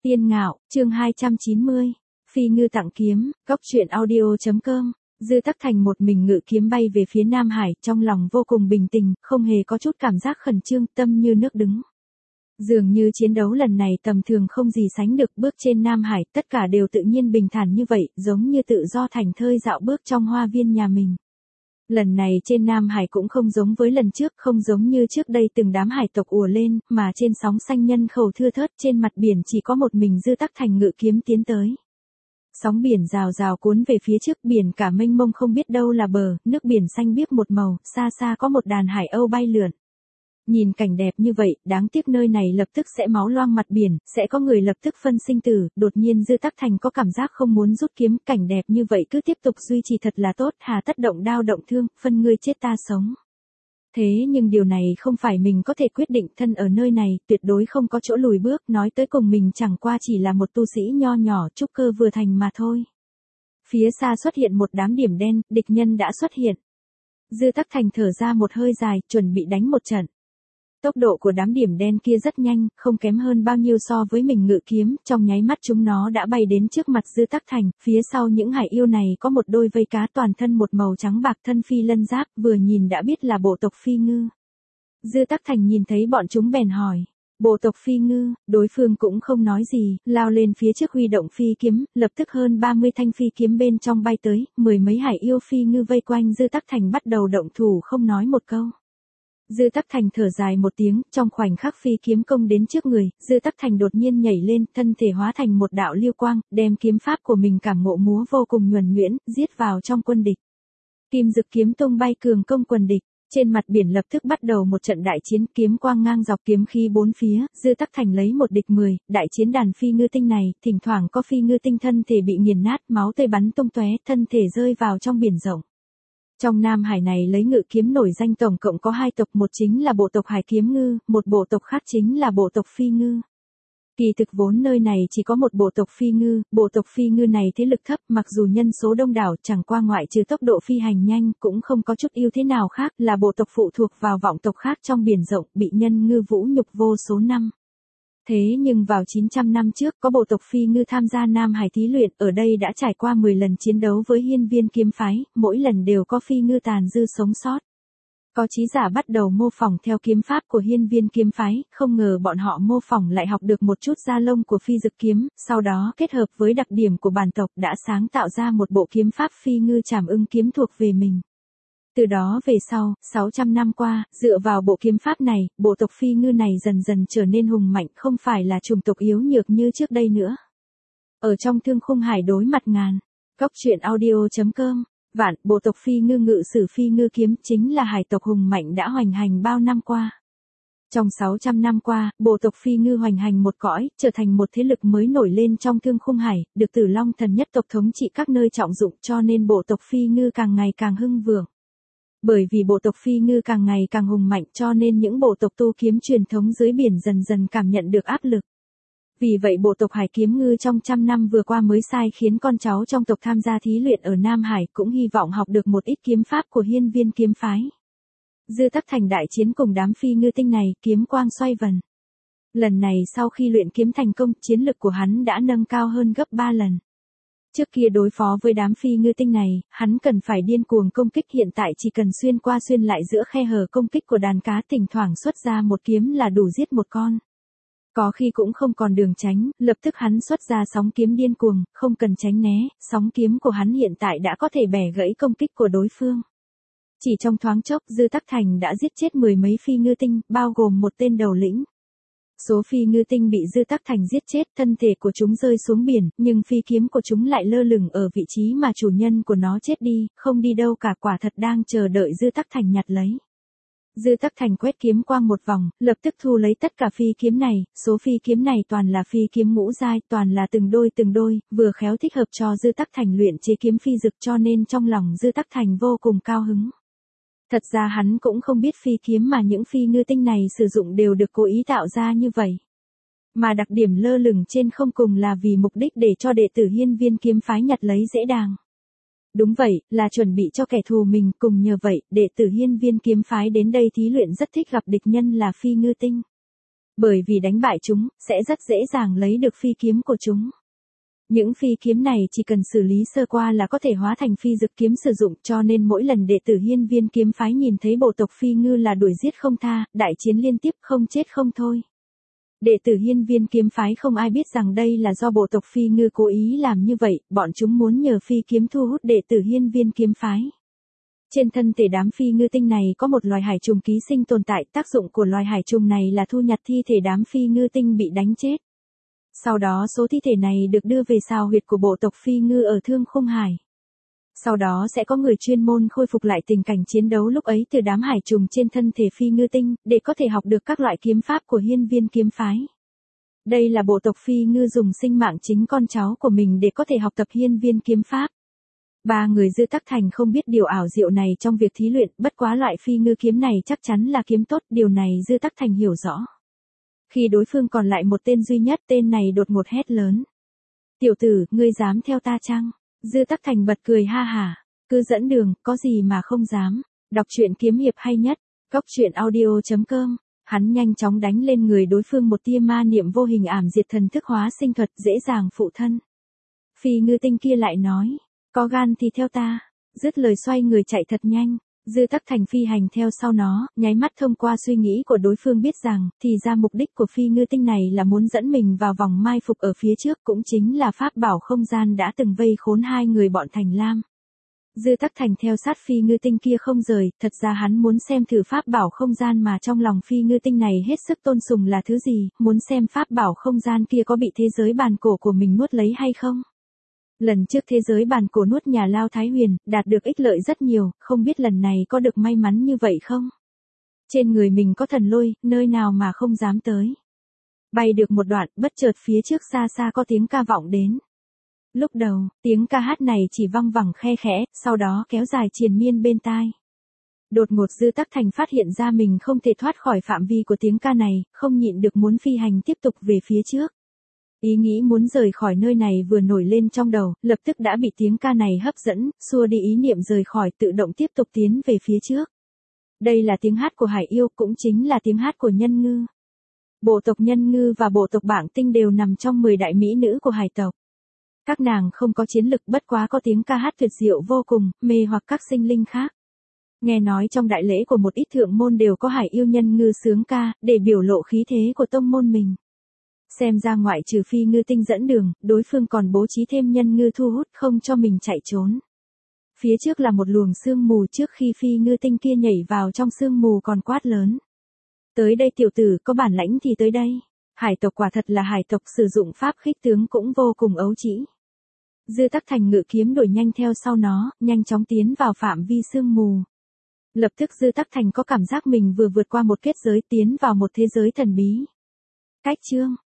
Tiên Ngạo, chương 290. Phi ngư tặng kiếm, góc truyện audio.com. Dư Tắc Thành một mình ngự kiếm bay về phía Nam Hải, trong lòng vô cùng bình tĩnh, không hề có chút cảm giác khẩn trương, tâm như nước đứng. Dường như chiến đấu lần này tầm thường không gì sánh được, bước trên Nam Hải, tất cả đều tự nhiên bình thản như vậy, giống như tự do thành thơi dạo bước trong hoa viên nhà mình. Lần này trên Nam Hải cũng không giống với lần trước, không giống như trước đây từng đám hải tộc ùa lên, mà trên sóng xanh nhân khẩu thưa thớt, trên mặt biển chỉ có một mình Dư Tắc Thành ngự kiếm tiến tới. Sóng biển rào rào cuốn về phía trước, biển cả mênh mông không biết đâu là bờ, nước biển xanh biếc một màu, xa xa có một đàn hải âu bay lượn. Nhìn cảnh đẹp như vậy, đáng tiếc nơi này lập tức sẽ máu loang mặt biển, sẽ có người lập tức phân sinh tử, đột nhiên Dư Tắc Thành có cảm giác không muốn rút kiếm, cảnh đẹp như vậy cứ tiếp tục duy trì thật là tốt, hà tất động đao động thương, phân ngươi chết ta sống. Thế nhưng điều này không phải mình có thể quyết định, thân ở nơi này, tuyệt đối không có chỗ lùi bước, nói tới cùng mình chẳng qua chỉ là một tu sĩ nho nhỏ, trúc cơ vừa thành mà thôi. Phía xa xuất hiện một đám điểm đen, địch nhân đã xuất hiện. Dư Tắc Thành thở ra một hơi dài, chuẩn bị đánh một trận. Tốc độ của đám điểm đen kia rất nhanh, không kém hơn bao nhiêu so với mình ngự kiếm, trong nháy mắt chúng nó đã bay đến trước mặt Dư Tắc Thành, phía sau những hải yêu này có một đôi vây cá toàn thân một màu trắng bạc, thân phi lân giáp, vừa nhìn đã biết là bộ tộc phi ngư. Dư Tắc Thành nhìn thấy bọn chúng bèn hỏi, bộ tộc phi ngư, đối phương cũng không nói gì, lao lên phía trước huy động phi kiếm, lập tức hơn 30 thanh phi kiếm bên trong bay tới, mười mấy hải yêu phi ngư vây quanh Dư Tắc Thành bắt đầu động thủ không nói một câu. Dư Tắc Thành thở dài một tiếng, trong khoảnh khắc phi kiếm công đến trước người, Dư Tắc Thành đột nhiên nhảy lên, thân thể hóa thành một đạo lưu quang, đem kiếm pháp của mình cảm ngộ múa vô cùng nhuần nhuyễn, giết vào trong quân địch. Kim Dực kiếm tung bay cường công quân địch, trên mặt biển lập tức bắt đầu một trận đại chiến, kiếm quang ngang dọc, kiếm khí bốn phía, Dư Tắc Thành lấy một địch 10, đại chiến đàn phi ngư tinh này, thỉnh thoảng có phi ngư tinh thân thể bị nghiền nát, máu tươi bắn tung tóe, thân thể rơi vào trong biển rộng. Trong Nam Hải này lấy ngự kiếm nổi danh tổng cộng có hai tộc, một chính là bộ tộc Hải Kiếm Ngư, một bộ tộc khác chính là bộ tộc Phi Ngư. Kỳ thực vốn nơi này chỉ có một bộ tộc Phi Ngư này thế lực thấp, mặc dù nhân số đông đảo, chẳng qua ngoại trừ tốc độ phi hành nhanh, cũng không có chút ưu thế nào khác, là bộ tộc phụ thuộc vào vọng tộc khác trong biển rộng, bị nhân ngư vũ nhục vô số năm. Thế nhưng vào 900 năm trước, có bộ tộc Phi Ngư tham gia Nam Hải thí luyện, ở đây đã trải qua 10 lần chiến đấu với Hiên Viên kiếm phái, mỗi lần đều có Phi Ngư tàn dư sống sót. Có trí giả bắt đầu mô phỏng theo kiếm pháp của Hiên Viên kiếm phái, không ngờ bọn họ mô phỏng lại học được một chút da lông của Phi Dực kiếm, sau đó kết hợp với đặc điểm của bản tộc đã sáng tạo ra một bộ kiếm pháp Phi Ngư Trảm Ưng kiếm thuộc về mình. Từ đó về sau, 600 năm qua, dựa vào bộ kiếm pháp này, bộ tộc Phi Ngư này dần dần trở nên hùng mạnh, không phải là chủng tộc yếu nhược như trước đây nữa. Ở trong Thương Khung Hải đối mặt ngàn, góc truyện audio.com, vạn, bộ tộc Phi Ngư ngự sử Phi Ngư kiếm chính là hải tộc hùng mạnh đã hoành hành bao năm qua. Trong 600 năm qua, bộ tộc Phi Ngư hoành hành một cõi, trở thành một thế lực mới nổi lên trong Thương Khung Hải, được Tử Long thần nhất tộc thống trị các nơi trọng dụng, cho nên bộ tộc Phi Ngư càng ngày càng hưng vượng. Bởi vì bộ tộc Phi Ngư càng ngày càng hùng mạnh cho nên những bộ tộc tu kiếm truyền thống dưới biển dần dần cảm nhận được áp lực. Vì vậy bộ tộc Hải Kiếm Ngư trong trăm năm vừa qua mới sai khiến con cháu trong tộc tham gia thí luyện ở Nam Hải, cũng hy vọng học được một ít kiếm pháp của Hiên Viên kiếm phái. Dư Tắc Thành đại chiến cùng đám Phi Ngư tinh này, kiếm quang xoay vần. Lần này sau khi luyện kiếm thành công, chiến lực của hắn đã nâng cao hơn gấp 3 lần. Trước kia đối phó với đám Phi Ngư tinh này, hắn cần phải điên cuồng công kích, hiện tại chỉ cần xuyên qua xuyên lại giữa khe hở công kích của đàn cá, thỉnh thoảng xuất ra một kiếm là đủ giết một con. Có khi cũng không còn đường tránh, lập tức hắn xuất ra sóng kiếm điên cuồng, không cần tránh né, sóng kiếm của hắn hiện tại đã có thể bẻ gãy công kích của đối phương. Chỉ trong thoáng chốc, Dư Tắc Thành đã giết chết mười mấy Phi Ngư tinh, bao gồm một tên đầu lĩnh. Số Phi Ngư tinh bị Dư Tắc Thành giết chết, thân thể của chúng rơi xuống biển, nhưng phi kiếm của chúng lại lơ lửng ở vị trí mà chủ nhân của nó chết đi, không đi đâu cả, quả thật đang chờ đợi Dư Tắc Thành nhặt lấy. Dư Tắc Thành quét kiếm quang một vòng, lập tức thu lấy tất cả phi kiếm này, số phi kiếm này toàn là phi kiếm ngũ giai, toàn là từng đôi, vừa khéo thích hợp cho Dư Tắc Thành luyện chế kiếm phi dực, cho nên trong lòng Dư Tắc Thành vô cùng cao hứng. Thật ra hắn cũng không biết phi kiếm mà những Phi Ngư tinh này sử dụng đều được cố ý tạo ra như vậy. Mà đặc điểm lơ lửng trên không cùng là vì mục đích để cho đệ tử Hiên Viên kiếm phái nhặt lấy dễ dàng. Đúng vậy, là chuẩn bị cho kẻ thù mình, cùng nhờ vậy, đệ tử Hiên Viên kiếm phái đến đây thí luyện rất thích gặp địch nhân là Phi Ngư tinh. Bởi vì đánh bại chúng, sẽ rất dễ dàng lấy được phi kiếm của chúng. Những phi kiếm này chỉ cần xử lý sơ qua là có thể hóa thành phi dực kiếm sử dụng, cho nên mỗi lần đệ tử Hiên Viên kiếm phái nhìn thấy bộ tộc Phi Ngư là đuổi giết không tha, đại chiến liên tiếp không chết không thôi. Đệ tử Hiên Viên kiếm phái không ai biết rằng đây là do bộ tộc Phi Ngư cố ý làm như vậy, bọn chúng muốn nhờ phi kiếm thu hút đệ tử Hiên Viên kiếm phái. Trên thân thể đám phi ngư tinh này có một loài hải trùng ký sinh tồn tại, tác dụng của loài hải trùng này là thu nhặt thi thể đám phi ngư tinh bị đánh chết. Sau đó số thi thể này được đưa về sao huyệt của bộ tộc Phi Ngư ở Thương Khung Hải. Sau đó sẽ có người chuyên môn khôi phục lại tình cảnh chiến đấu lúc ấy từ đám hải trùng trên thân thể Phi Ngư tinh, để có thể học được các loại kiếm pháp của Hiên Viên kiếm phái. Đây là bộ tộc Phi Ngư dùng sinh mạng chính con cháu của mình để có thể học tập Hiên Viên kiếm pháp. Ba người Dư Tắc Thành không biết điều ảo diệu này trong việc thí luyện, bất quá loại Phi Ngư kiếm này chắc chắn là kiếm tốt, điều này Dư Tắc Thành hiểu rõ. Khi đối phương còn lại một tên duy nhất, tên này đột ngột hét lớn. Tiểu tử, ngươi dám theo ta chăng? Dư Tắc Thành bật cười ha hả. Cứ dẫn đường, có gì mà không dám. Đọc truyện kiếm hiệp hay nhất. Cốc truyện audio.com. Hắn nhanh chóng đánh lên người đối phương một tia ma niệm vô hình ảm diệt thần thức hóa sinh thuật dễ dàng phụ thân. Phi ngư tinh kia lại nói. Có gan thì theo ta. Dứt lời xoay người chạy thật nhanh. Dư Tắc Thành phi hành theo sau nó, nháy mắt thông qua suy nghĩ của đối phương biết rằng, thì ra mục đích của phi ngư tinh này là muốn dẫn mình vào vòng mai phục ở phía trước, cũng chính là pháp bảo không gian đã từng vây khốn hai người bọn Thành Lam. Dư Tắc Thành theo sát phi ngư tinh kia không rời, thật ra hắn muốn xem thử pháp bảo không gian mà trong lòng phi ngư tinh này hết sức tôn sùng là thứ gì, muốn xem pháp bảo không gian kia có bị thế giới bàn cổ của mình nuốt lấy hay không. Lần trước thế giới bàn cổ nuốt nhà Lao Thái Huyền, đạt được ích lợi rất nhiều, không biết lần này có được may mắn như vậy không? Trên người mình có thần lôi, nơi nào mà không dám tới. Bay được một đoạn, bất chợt phía trước xa xa có tiếng ca vọng đến. Lúc đầu, tiếng ca hát này chỉ văng vẳng khe khẽ, sau đó kéo dài triền miên bên tai. Đột ngột Dư Tắc Thành phát hiện ra mình không thể thoát khỏi phạm vi của tiếng ca này, không nhịn được muốn phi hành tiếp tục về phía trước. Ý nghĩ muốn rời khỏi nơi này vừa nổi lên trong đầu, lập tức đã bị tiếng ca này hấp dẫn, xua đi ý niệm rời khỏi, tự động tiếp tục tiến về phía trước. Đây là tiếng hát của hải yêu, cũng chính là tiếng hát của nhân ngư. Bộ tộc nhân ngư và bộ tộc Bảng Tinh đều nằm trong 10 đại mỹ nữ của hải tộc. Các nàng không có chiến lực, bất quá có tiếng ca hát tuyệt diệu vô cùng, mê hoặc các sinh linh khác. Nghe nói trong đại lễ của một ít thượng môn đều có hải yêu nhân ngư sướng ca, để biểu lộ khí thế của tông môn mình. Xem ra ngoại trừ phi ngư tinh dẫn đường, đối phương còn bố trí thêm nhân ngư thu hút không cho mình chạy trốn. Phía trước là một luồng sương mù, trước khi phi ngư tinh kia nhảy vào trong sương mù còn quát lớn. Tới đây tiểu tử, có bản lãnh thì tới đây. Hải tộc quả thật là hải tộc, sử dụng pháp khích tướng cũng vô cùng ấu trĩ. Dư Tắc Thành ngự kiếm đuổi nhanh theo sau nó, nhanh chóng tiến vào phạm vi sương mù. Lập tức Dư Tắc Thành có cảm giác mình vừa vượt qua một kết giới tiến vào một thế giới thần bí. Cách chương